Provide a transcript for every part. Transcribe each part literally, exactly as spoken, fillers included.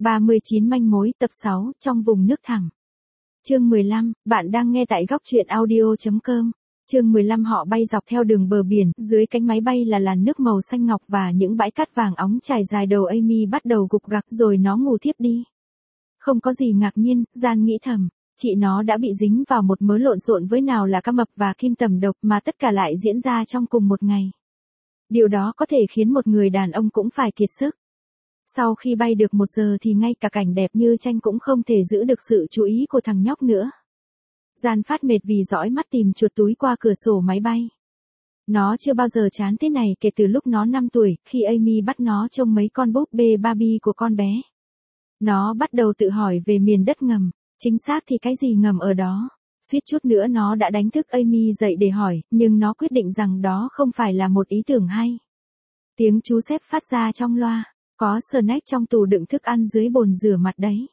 ba mươi chín manh mối tập sáu trong vùng nước thẳm. Chương mười lăm, bạn đang nghe tại góc truyện audio chấm com. Chương mười lăm họ bay dọc theo đường bờ biển, dưới cánh máy bay là làn nước màu xanh ngọc và những bãi cát vàng óng trải dài đầu Amy bắt đầu gục gặc rồi nó ngủ thiếp đi. Không có gì ngạc nhiên, Gian nghĩ thầm, chị nó đã bị dính vào một mớ lộn xộn với nào là cá mập và kim tầm độc mà tất cả lại diễn ra trong cùng một ngày. Điều đó có thể khiến một người đàn ông cũng phải kiệt sức. Sau khi bay được một giờ thì ngay cả cảnh đẹp như tranh cũng không thể giữ được sự chú ý của thằng nhóc nữa. Gian phát mệt vì dõi mắt tìm chuột túi qua cửa sổ máy bay. Nó chưa bao giờ chán thế này kể từ lúc nó năm tuổi, khi Amy bắt nó trông mấy con búp bê Barbie của con bé. Nó bắt đầu tự hỏi về miền đất ngầm, chính xác thì cái gì ngầm ở đó. Suýt chút nữa nó đã đánh thức Amy dậy để hỏi, nhưng nó quyết định rằng đó không phải là một ý tưởng hay. Tiếng chú sếp phát ra trong loa, có snack trong tủ đựng thức ăn dưới bồn rửa mặt đấy.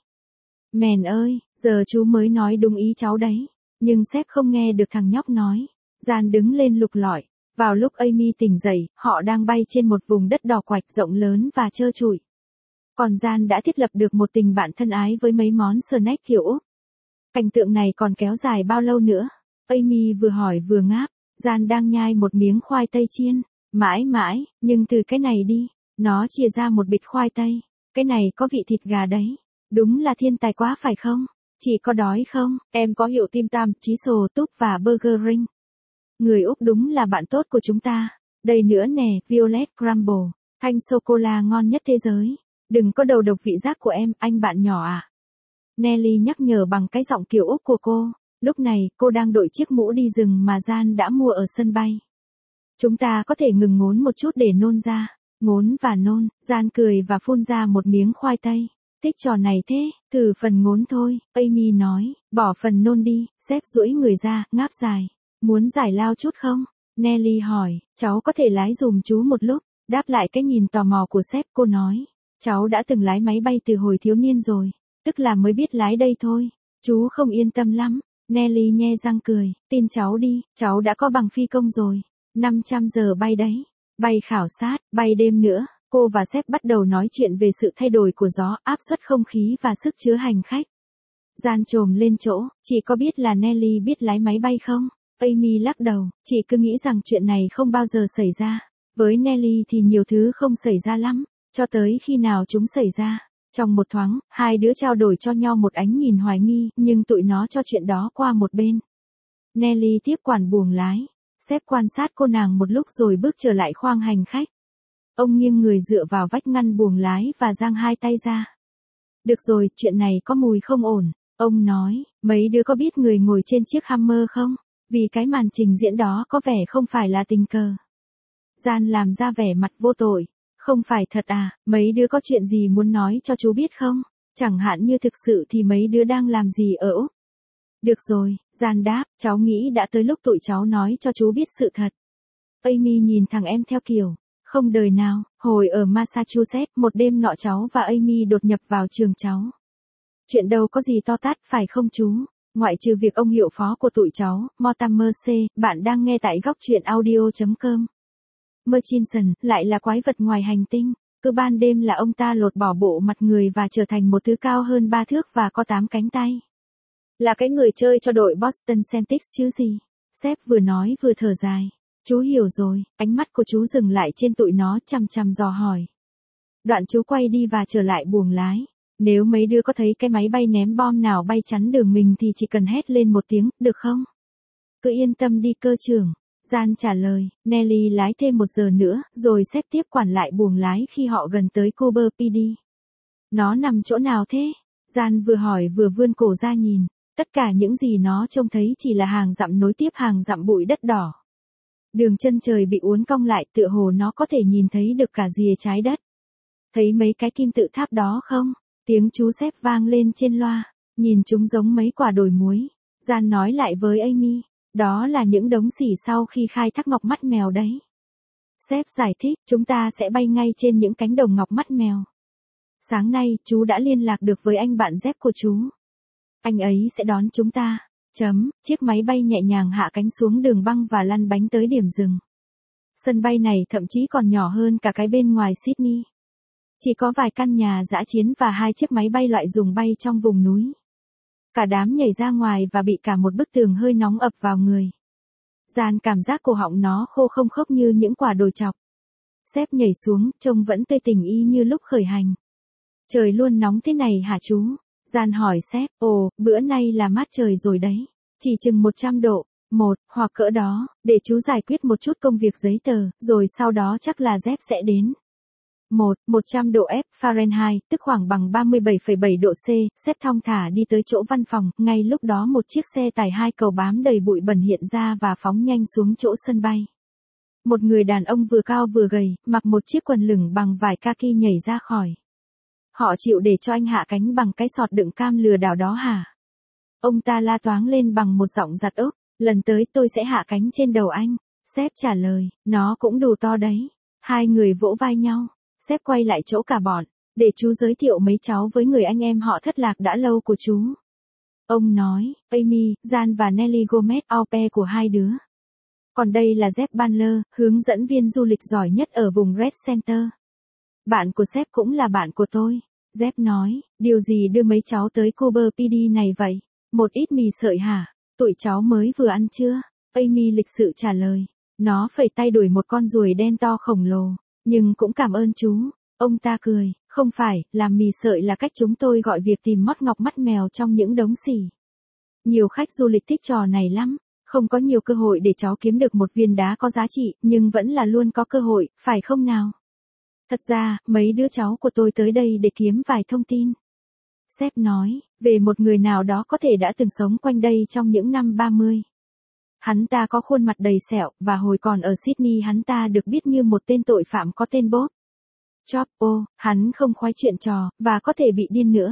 Mèn ơi, giờ chú mới nói đúng ý cháu đấy. Nhưng sếp không nghe được thằng nhóc nói. Gian đứng lên lục lọi. Vào lúc Amy tỉnh dậy, họ đang bay trên một vùng đất đỏ quạch rộng lớn và trơ trụi. Còn Gian đã thiết lập được một tình bạn thân ái với mấy món snack kiểu Úc. Cảnh tượng này còn kéo dài bao lâu nữa? Amy vừa hỏi vừa ngáp. Gian đang nhai một miếng khoai tây chiên. Mãi mãi, nhưng từ cái này đi. Nó chia ra một bịch khoai tây. Cái này có vị thịt gà đấy. Đúng là thiên tài quá phải không? Chị có đói không? Em có hiệu Tim Tam, Chí Sồ Túp và Burger Ring. Người Úc đúng là bạn tốt của chúng ta. Đây nữa nè, Violet Crumble. Thanh sô-cô-la ngon nhất thế giới. Đừng có đầu độc vị giác của em, anh bạn nhỏ à. Nelly nhắc nhở bằng cái giọng kiểu Úc của cô. Lúc này, cô đang đội chiếc mũ đi rừng mà Gian đã mua ở sân bay. Chúng ta có thể ngừng ngốn một chút để nôn ra. Ngốn và nôn, Gian cười và phun ra một miếng khoai tây. Thích trò này thế, thử phần ngốn thôi, Amy nói, bỏ phần nôn đi, sếp duỗi người ra, ngáp dài. Muốn giải lao chút không? Nelly hỏi, cháu có thể lái dùm chú một lúc, đáp lại cái nhìn tò mò của sếp, cô nói. Cháu đã từng lái máy bay từ hồi thiếu niên rồi, tức là mới biết lái đây thôi. Chú không yên tâm lắm, Nelly nhe răng cười, tin cháu đi, cháu đã có bằng phi công rồi. năm trăm giờ bay đấy, bay khảo sát, bay đêm nữa. Cô và sếp bắt đầu nói chuyện về sự thay đổi của gió, áp suất không khí và sức chứa hành khách. Gian trồm lên chỗ, chị có biết là Nelly biết lái máy bay không? Amy lắc đầu, chị cứ nghĩ rằng chuyện này không bao giờ xảy ra. Với Nelly thì nhiều thứ không xảy ra lắm, cho tới khi nào chúng xảy ra. Trong một thoáng, hai đứa trao đổi cho nhau một ánh nhìn hoài nghi, nhưng tụi nó cho chuyện đó qua một bên. Nelly tiếp quản buồng lái. Sếp quan sát cô nàng một lúc rồi bước trở lại khoang hành khách. Ông nghiêng người dựa vào vách ngăn buồng lái và giang hai tay ra. Được rồi, chuyện này có mùi không ổn. Ông nói, mấy đứa có biết người ngồi trên chiếc Hummer không? Vì cái màn trình diễn đó có vẻ không phải là tình cờ. Gian làm ra vẻ mặt vô tội. Không phải thật à, mấy đứa có chuyện gì muốn nói cho chú biết không? Chẳng hạn như thực sự thì mấy đứa đang làm gì ở Úc? Được rồi, Gian đáp, cháu nghĩ đã tới lúc tụi cháu nói cho chú biết sự thật. Amy nhìn thằng em theo kiểu. Không đời nào, hồi ở Massachusetts, một đêm nọ cháu và Amy đột nhập vào trường cháu. Chuyện đâu có gì to tát, phải không chú? Ngoại trừ việc ông hiệu phó của tụi cháu, Mortimer C, bạn đang nghe tại góc truyện audio chấm com. Murchison, lại là quái vật ngoài hành tinh. Cứ ban đêm là ông ta lột bỏ bộ mặt người và trở thành một thứ cao hơn ba thước và có tám cánh tay. Là cái người chơi cho đội Boston Celtics chứ gì? Sếp vừa nói vừa thở dài. Chú hiểu rồi, ánh mắt của chú dừng lại trên tụi nó chằm chằm dò hỏi. Đoạn chú quay đi và trở lại buồng lái. Nếu mấy đứa có thấy cái máy bay ném bom nào bay chắn đường mình thì chỉ cần hét lên một tiếng, được không? Cứ yên tâm đi cơ trưởng. Gian trả lời, Nelly lái thêm một giờ nữa, rồi sếp tiếp quản lại buồng lái khi họ gần tới Cooper pê đê. Nó nằm chỗ nào thế? Gian vừa hỏi vừa vươn cổ ra nhìn. Tất cả những gì nó trông thấy chỉ là hàng dặm nối tiếp hàng dặm bụi đất đỏ. Đường chân trời bị uốn cong lại tựa hồ nó có thể nhìn thấy được cả rìa trái đất. Thấy mấy cái kim tự tháp đó không? Tiếng chú sếp vang lên trên loa. Nhìn chúng giống mấy quả đồi muối. Gian nói lại với Amy. Đó là những đống xỉ sau khi khai thác ngọc mắt mèo đấy. Sếp giải thích, chúng ta sẽ bay ngay trên những cánh đồng ngọc mắt mèo. Sáng nay, chú đã liên lạc được với anh bạn dép của chú. Anh ấy sẽ đón chúng ta. Chấm, chiếc máy bay nhẹ nhàng hạ cánh xuống đường băng và lăn bánh tới điểm dừng. Sân bay này thậm chí còn nhỏ hơn cả cái bên ngoài Sydney. Chỉ có vài căn nhà dã chiến và hai chiếc máy bay loại dùng bay trong vùng núi. Cả đám nhảy ra ngoài và bị cả một bức tường hơi nóng ập vào người. Gian cảm giác cổ họng nó khô không khốc như những quả đồi chọc. Sếp nhảy xuống, trông vẫn tươi tỉnh y như lúc khởi hành. Trời luôn nóng thế này hả chú? Gian hỏi sếp, ồ, bữa nay là mát trời rồi đấy. Chỉ chừng một trăm độ, một, hoặc cỡ đó, để chú giải quyết một chút công việc giấy tờ, rồi sau đó chắc là dép sẽ đến. một, một trăm độ F Fahrenheit, tức khoảng bằng ba mươi bảy phẩy bảy độ C, sếp thong thả đi tới chỗ văn phòng, ngay lúc đó một chiếc xe tải hai cầu bám đầy bụi bẩn hiện ra và phóng nhanh xuống chỗ sân bay. Một người đàn ông vừa cao vừa gầy, mặc một chiếc quần lửng bằng vải kaki nhảy ra khỏi. Họ chịu để cho anh hạ cánh bằng cái sọt đựng cam lừa đảo đó hả? Ông ta la toáng lên bằng một giọng giặt ốc, lần tới tôi sẽ hạ cánh trên đầu anh. Sếp trả lời, nó cũng đủ to đấy. Hai người vỗ vai nhau, sếp quay lại chỗ cả bọn, để chú giới thiệu mấy cháu với người anh em họ thất lạc đã lâu của chú. Ông nói, Amy, Gian và Nelly Gomez, au pair của hai đứa. Còn đây là Jeff Bandler, hướng dẫn viên du lịch giỏi nhất ở vùng Red Center. Bạn của sếp cũng là bạn của tôi. Jeff nói, điều gì đưa mấy cháu tới Cooper pê đê này vậy? Một ít mì sợi hả? Tụi cháu mới vừa ăn chưa? Amy lịch sự trả lời. Nó phẩy tay đuổi một con ruồi đen to khổng lồ. Nhưng cũng cảm ơn chú. Ông ta cười, không phải, làm mì sợi là cách chúng tôi gọi việc tìm mót ngọc mắt mèo trong những đống xỉ. Nhiều khách du lịch thích trò này lắm. Không có nhiều cơ hội để cháu kiếm được một viên đá có giá trị, nhưng vẫn là luôn có cơ hội, phải không nào? Thật ra, mấy đứa cháu của tôi tới đây để kiếm vài thông tin. Sếp nói, về một người nào đó có thể đã từng sống quanh đây trong những năm ba mươi. Hắn ta có khuôn mặt đầy sẹo, và hồi còn ở Sydney hắn ta được biết như một tên tội phạm có tên Bob. Chop, ô, hắn không khoái chuyện trò, và có thể bị điên nữa.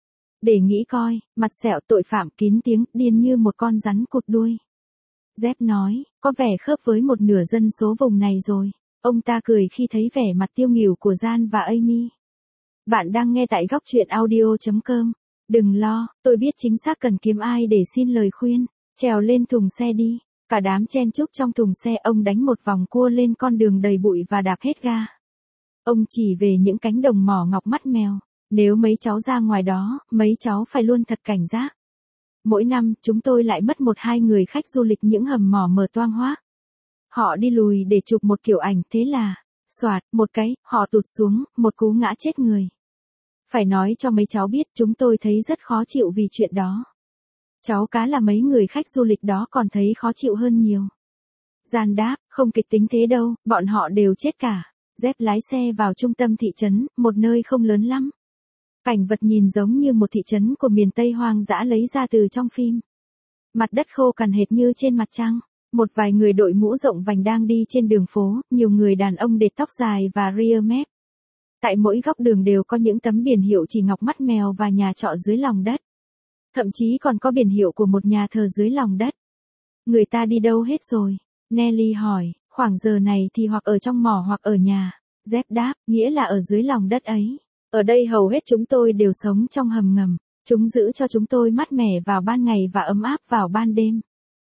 Để nghĩ coi, mặt sẹo tội phạm kín tiếng, điên như một con rắn cụt đuôi. Jeff nói, có vẻ khớp với một nửa dân số vùng này rồi. Ông ta cười khi thấy vẻ mặt tiêu nghỉu của Gian và Amy. Bạn đang nghe tại góc truyện audio chấm com. Đừng lo, tôi biết chính xác cần kiếm ai để xin lời khuyên. Trèo lên thùng xe đi. Cả đám chen chúc trong thùng xe, ông đánh một vòng cua lên con đường đầy bụi và đạp hết ga. Ông chỉ về những cánh đồng mỏ ngọc mắt mèo. Nếu mấy cháu ra ngoài đó, mấy cháu phải luôn thật cảnh giác. Mỗi năm, chúng tôi lại mất một hai người khách du lịch những hầm mỏ mở toang hoác. Họ đi lùi để chụp một kiểu ảnh, thế là, xoạt, một cái, họ tụt xuống, một cú ngã chết người. Phải nói cho mấy cháu biết, chúng tôi thấy rất khó chịu vì chuyện đó. Cháu cá là mấy người khách du lịch đó còn thấy khó chịu hơn nhiều. Gian đáp, không kịch tính thế đâu, bọn họ đều chết cả. Jeff lái xe vào trung tâm thị trấn, một nơi không lớn lắm. Cảnh vật nhìn giống như một thị trấn của miền Tây hoang dã lấy ra từ trong phim. Mặt đất khô cằn hệt như trên mặt trăng. Một vài người đội mũ rộng vành đang đi trên đường phố, nhiều người đàn ông đệt tóc dài và rear mép. Tại mỗi góc đường đều có những tấm biển hiệu chỉ ngọc mắt mèo và nhà trọ dưới lòng đất. Thậm chí còn có biển hiệu của một nhà thờ dưới lòng đất. Người ta đi đâu hết rồi? Nelly hỏi, khoảng giờ này thì hoặc ở trong mỏ hoặc ở nhà. Jeff đáp, nghĩa là ở dưới lòng đất ấy. Ở đây hầu hết chúng tôi đều sống trong hầm ngầm. Chúng giữ cho chúng tôi mát mẻ vào ban ngày và ấm áp vào ban đêm.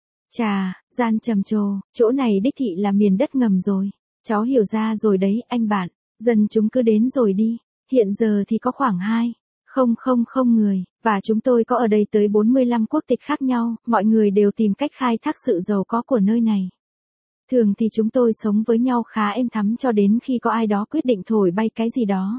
Chà, Gian trầm trồ, chỗ này đích thị là miền đất ngầm rồi. Cháu hiểu ra rồi đấy, anh bạn. Dân chúng cứ đến rồi đi. Hiện giờ thì có khoảng hai không không không người, và chúng tôi có ở đây tới bốn mươi lăm quốc tịch khác nhau, mọi người đều tìm cách khai thác sự giàu có của nơi này. Thường thì chúng tôi sống với nhau khá êm thắm cho đến khi có ai đó quyết định thổi bay cái gì đó.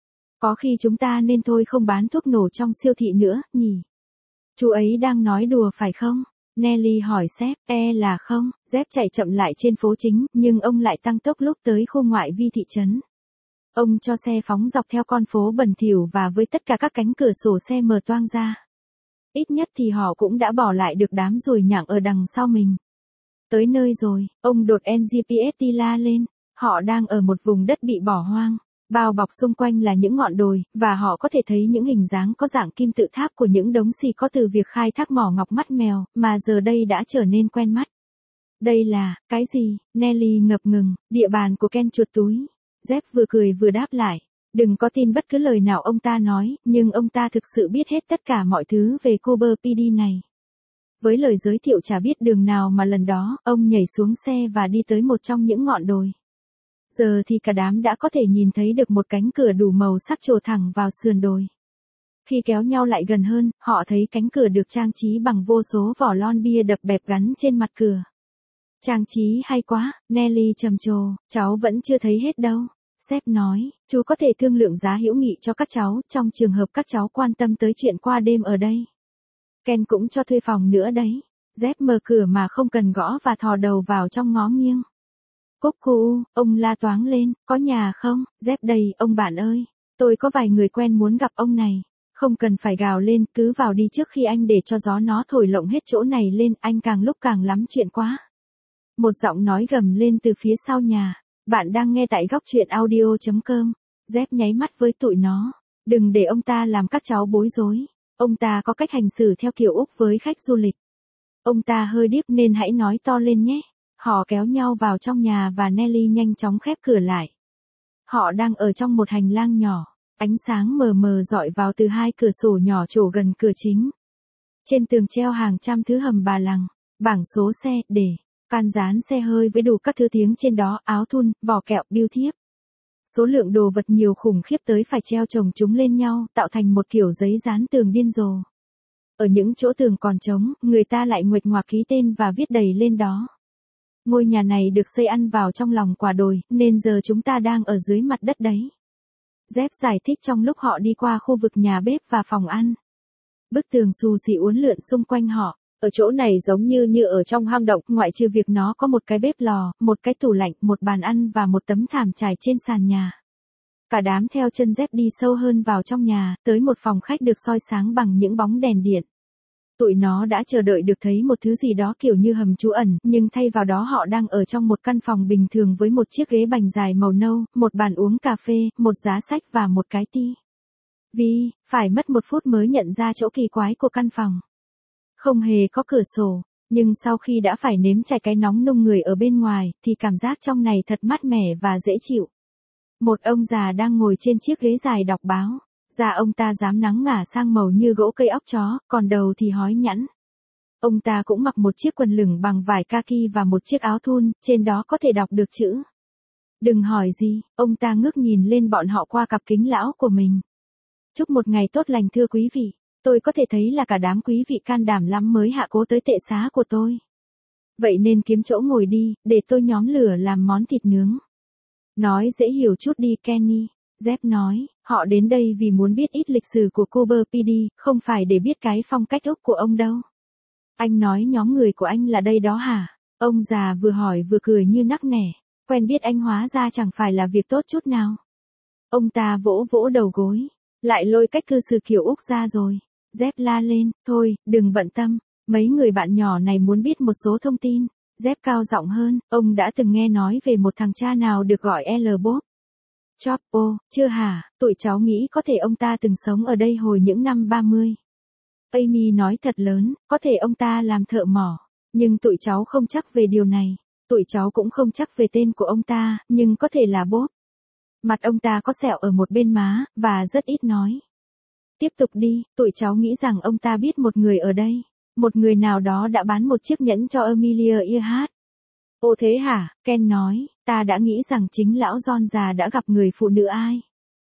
Có khi chúng ta nên thôi không bán thuốc nổ trong siêu thị nữa, nhỉ? Chú ấy đang nói đùa phải không? Nelly hỏi sếp, e là không. Jeff chạy chậm lại trên phố chính, nhưng ông lại tăng tốc lúc tới khu ngoại vi thị trấn. Ông cho xe phóng dọc theo con phố bẩn thỉu và với tất cả các cánh cửa sổ xe mở toang ra. Ít nhất thì họ cũng đã bỏ lại được đám ruồi nhặng ở đằng sau mình. Tới nơi rồi, ông đột en giê pê ét tê la lên. Họ đang ở một vùng đất bị bỏ hoang. Bao bọc xung quanh là những ngọn đồi, và họ có thể thấy những hình dáng có dạng kim tự tháp của những đống xì có từ việc khai thác mỏ ngọc mắt mèo, mà giờ đây đã trở nên quen mắt. Đây là, cái gì? Nelly ngập ngừng, địa bàn của Ken chuột túi. Jeff vừa cười vừa đáp lại. Đừng có tin bất cứ lời nào ông ta nói, nhưng ông ta thực sự biết hết tất cả mọi thứ về Cooper pê đê này. Với lời giới thiệu chả biết đường nào mà lần đó, ông nhảy xuống xe và đi tới một trong những ngọn đồi. Giờ thì cả đám đã có thể nhìn thấy được một cánh cửa đủ màu sắc trổ thẳng vào sườn đồi. Khi kéo nhau lại gần hơn, họ thấy cánh cửa được trang trí bằng vô số vỏ lon bia đập bẹp gắn trên mặt cửa. Trang trí hay quá, Nelly trầm trồ, cháu vẫn chưa thấy hết đâu. Sếp nói, chú có thể thương lượng giá hữu nghị cho các cháu, trong trường hợp các cháu quan tâm tới chuyện qua đêm ở đây. Ken cũng cho thuê phòng nữa đấy. Dép mở cửa mà không cần gõ và thò đầu vào trong ngó nghiêng. Cúc cu, ông la toáng lên, có nhà không? Dép đây, ông bạn ơi. Tôi có vài người quen muốn gặp ông này. Không cần phải gào lên, cứ vào đi trước khi anh để cho gió nó thổi lộng hết chỗ này lên, anh càng lúc càng lắm chuyện quá. Một giọng nói gầm lên từ phía sau nhà. Bạn đang nghe tại góc truyện audio chấm com. Dép nháy mắt với tụi nó. Đừng để ông ta làm các cháu bối rối. Ông ta có cách hành xử theo kiểu Úc với khách du lịch. Ông ta hơi điếc nên hãy nói to lên nhé. Họ kéo nhau vào trong nhà và Nelly nhanh chóng khép cửa lại. Họ đang ở trong một hành lang nhỏ. Ánh sáng mờ mờ dọi vào từ hai cửa sổ nhỏ trổ gần cửa chính. Trên tường treo hàng trăm thứ hầm bà lằng, bảng số xe, để, can dán xe hơi với đủ các thứ tiếng trên đó, áo thun, vỏ kẹo, bưu thiếp. Số lượng đồ vật nhiều khủng khiếp tới phải treo chồng chúng lên nhau, tạo thành một kiểu giấy dán tường điên rồ. Ở những chỗ tường còn trống, người ta lại nguệch ngoạc ký tên và viết đầy lên đó. Ngôi nhà này được xây ăn vào trong lòng quả đồi, nên giờ chúng ta đang ở dưới mặt đất đấy. Dép giải thích trong lúc họ đi qua khu vực nhà bếp và phòng ăn. Bức tường xù xì uốn lượn xung quanh họ. Ở chỗ này giống như như ở trong hang động, ngoại trừ việc nó có một cái bếp lò, một cái tủ lạnh, một bàn ăn và một tấm thảm trải trên sàn nhà. Cả đám theo chân dép đi sâu hơn vào trong nhà, tới một phòng khách được soi sáng bằng những bóng đèn điện. Tụi nó đã chờ đợi được thấy một thứ gì đó kiểu như hầm trú ẩn, nhưng thay vào đó họ đang ở trong một căn phòng bình thường với một chiếc ghế bành dài màu nâu, một bàn uống cà phê, một giá sách và một cái ti vi, phải mất một phút mới nhận ra chỗ kỳ quái của căn phòng. Không hề có cửa sổ, nhưng sau khi đã phải nếm trải cái nóng nung người ở bên ngoài, thì cảm giác trong này thật mát mẻ và dễ chịu. Một ông già đang ngồi trên chiếc ghế dài đọc báo. Da ông ta dám nắng ngả sang màu như gỗ cây óc chó, còn đầu thì hói nhẵn. Ông ta cũng mặc một chiếc quần lửng bằng vải kaki và một chiếc áo thun, trên đó có thể đọc được chữ. Đừng hỏi gì, ông ta ngước nhìn lên bọn họ qua cặp kính lão của mình. Chúc một ngày tốt lành thưa quý vị, tôi có thể thấy là cả đám quý vị can đảm lắm mới hạ cố tới tệ xá của tôi. Vậy nên kiếm chỗ ngồi đi, để tôi nhóm lửa làm món thịt nướng. Nói dễ hiểu chút đi Kenny. Dép nói, họ đến đây vì muốn biết ít lịch sử của Cooper pê đê, không phải để biết cái phong cách Úc của ông đâu. Anh nói nhóm người của anh là đây đó hả? Ông già vừa hỏi vừa cười như nắc nẻ. Quen biết anh hóa ra chẳng phải là việc tốt chút nào. Ông ta vỗ vỗ đầu gối. Lại lôi cách cư xử kiểu Úc ra rồi. Dép la lên, thôi, đừng bận tâm. Mấy người bạn nhỏ này muốn biết một số thông tin. Dép cao giọng hơn, ông đã từng nghe nói về một thằng cha nào được gọi L. Bob. Choppo, chưa hả, tụi cháu nghĩ có thể ông ta từng sống ở đây hồi những năm ba mươi. Amy nói thật lớn, có thể ông ta làm thợ mỏ, nhưng tụi cháu không chắc về điều này. Tụi cháu cũng không chắc về tên của ông ta, nhưng có thể là Bob. Mặt ông ta có sẹo ở một bên má, và rất ít nói. Tiếp tục đi, tụi cháu nghĩ rằng ông ta biết một người ở đây. Một người nào đó đã bán một chiếc nhẫn cho Amelia Earhart. Ồ thế hả, Ken nói, ta đã nghĩ rằng chính lão John già đã gặp người phụ nữ ai.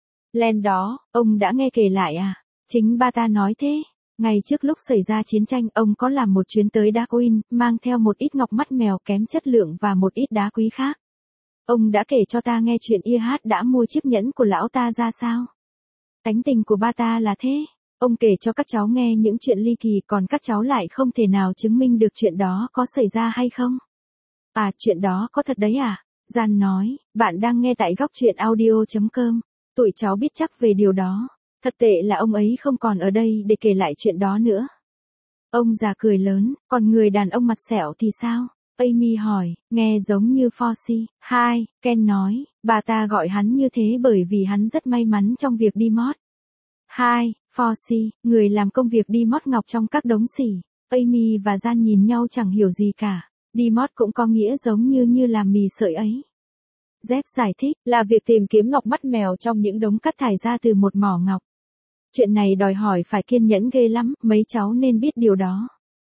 Len đó, ông đã nghe kể lại à? Chính ba ta nói thế. Ngày trước lúc xảy ra chiến tranh, ông có làm một chuyến tới Darwin, mang theo một ít ngọc mắt mèo kém chất lượng và một ít đá quý khác. Ông đã kể cho ta nghe chuyện Earhart đã mua chiếc nhẫn của lão ta ra sao. Tánh tình của ba ta là thế. Ông kể cho các cháu nghe những chuyện ly kỳ, còn các cháu lại không thể nào chứng minh được chuyện đó có xảy ra hay không. À, chuyện đó có thật đấy à? Gian nói, bạn đang nghe tại góc truyện audio chấm com. Tụi cháu biết chắc về điều đó. Thật tệ là ông ấy không còn ở đây để kể lại chuyện đó nữa. Ông già cười lớn, còn người đàn ông mặt sẹo thì sao? Amy hỏi, nghe giống như Foxy. Hai, Ken nói, bà ta gọi hắn như thế bởi vì hắn rất may mắn trong việc đi mót. Hai, Foxy, người làm công việc đi mót ngọc trong các đống xỉ. Amy và Gian nhìn nhau chẳng hiểu gì cả. Đi mót cũng có nghĩa giống như như làm mì sợi ấy. Dép giải thích, là việc tìm kiếm ngọc mắt mèo trong những đống cát thải ra từ một mỏ ngọc. Chuyện này đòi hỏi phải kiên nhẫn ghê lắm, mấy cháu nên biết điều đó.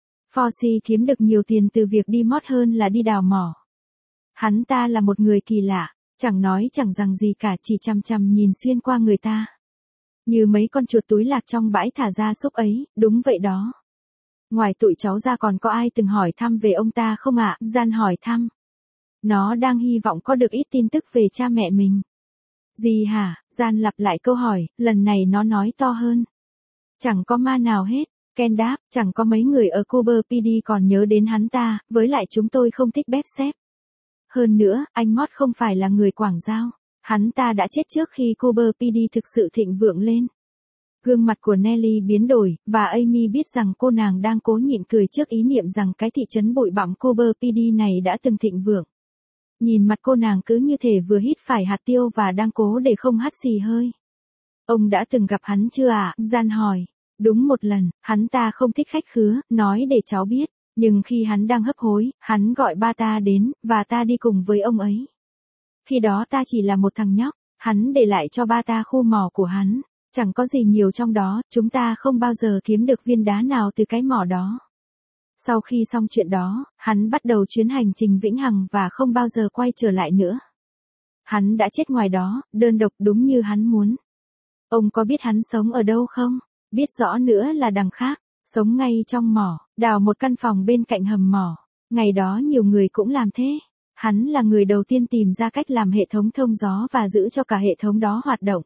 Foxy kiếm được nhiều tiền từ việc đi mót hơn là đi đào mỏ. Hắn ta là một người kỳ lạ. Chẳng nói chẳng rằng gì cả, chỉ chằm chằm nhìn xuyên qua người ta. Như mấy con chuột túi lạc trong bãi thả ra súc ấy, đúng vậy đó. Ngoài tụi cháu ra còn có ai từng hỏi thăm về ông ta không ạ? Gian hỏi thăm. Nó đang hy vọng có được ít tin tức về cha mẹ mình. Gì hả? Gian lặp lại câu hỏi, lần này nó nói to hơn. Chẳng có ma nào hết. Ken đáp, chẳng có mấy người ở Cooper pê đê còn nhớ đến hắn ta, với lại chúng tôi không thích bếp xếp. Hơn nữa, anh Mott không phải là người Quảng Giao. Hắn ta đã chết trước khi Cooper pê đê thực sự thịnh vượng lên. Gương mặt của Nelly biến đổi, và Amy biết rằng cô nàng đang cố nhịn cười trước ý niệm rằng cái thị trấn bụi bặm Cooper pê đê này đã từng thịnh vượng. Nhìn mặt cô nàng cứ như thể vừa hít phải hạt tiêu và đang cố để không hắt xì hơi. Ông đã từng gặp hắn chưa ạ? À? Gian hỏi. Đúng một lần, hắn ta không thích khách khứa, nói để cháu biết. Nhưng khi hắn đang hấp hối, hắn gọi ba ta đến, và ta đi cùng với ông ấy. Khi đó ta chỉ là một thằng nhóc, hắn để lại cho ba ta khu mỏ của hắn. Chẳng có gì nhiều trong đó, chúng ta không bao giờ kiếm được viên đá nào từ cái mỏ đó. Sau khi xong chuyện đó, hắn bắt đầu chuyến hành trình vĩnh hằng và không bao giờ quay trở lại nữa. Hắn đã chết ngoài đó, đơn độc đúng như hắn muốn. Ông có biết hắn sống ở đâu không? Biết rõ nữa là đằng khác, sống ngay trong mỏ, đào một căn phòng bên cạnh hầm mỏ. Ngày đó nhiều người cũng làm thế. Hắn là người đầu tiên tìm ra cách làm hệ thống thông gió và giữ cho cả hệ thống đó hoạt động.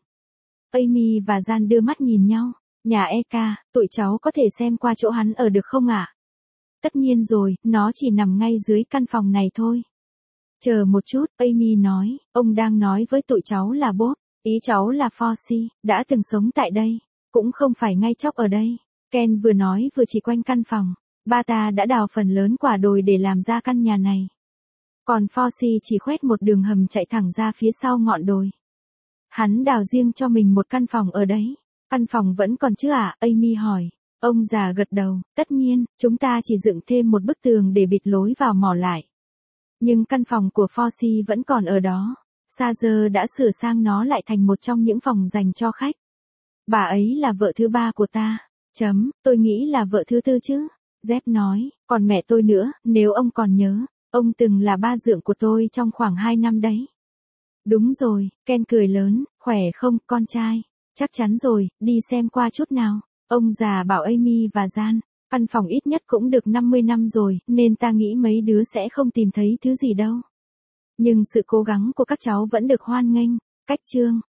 Amy và Gian đưa mắt nhìn nhau. Nhà Eka, tụi cháu có thể xem qua chỗ hắn ở được không ạ? À? Tất nhiên rồi, nó chỉ nằm ngay dưới căn phòng này thôi. Chờ một chút, Amy nói, ông đang nói với tụi cháu là Bob, ý cháu là Foxy, đã từng sống tại đây, cũng không phải ngay chóc ở đây. Ken vừa nói vừa chỉ quanh căn phòng, ba ta đã đào phần lớn quả đồi để làm ra căn nhà này. Còn Foxy chỉ khoét một đường hầm chạy thẳng ra phía sau ngọn đồi. Hắn đào riêng cho mình một căn phòng ở đấy. Căn phòng vẫn còn chứ ạ? À? Amy hỏi. Ông già gật đầu, tất nhiên, chúng ta chỉ dựng thêm một bức tường để bịt lối vào mỏ lại. Nhưng căn phòng của Foxy vẫn còn ở đó. Sager đã sửa sang nó lại thành một trong những phòng dành cho khách. Bà ấy là vợ thứ ba của ta. Chấm, tôi nghĩ là vợ thứ tư chứ. Jeff nói, còn mẹ tôi nữa, nếu ông còn nhớ, ông từng là ba dượng của tôi trong khoảng hai năm đấy. Đúng rồi, Ken cười lớn, khỏe không, con trai? Chắc chắn rồi, đi xem qua chút nào. Ông già bảo Amy và Gian, căn phòng ít nhất cũng được năm mươi năm rồi, nên ta nghĩ mấy đứa sẽ không tìm thấy thứ gì đâu. Nhưng sự cố gắng của các cháu vẫn được hoan nghênh. Cách chương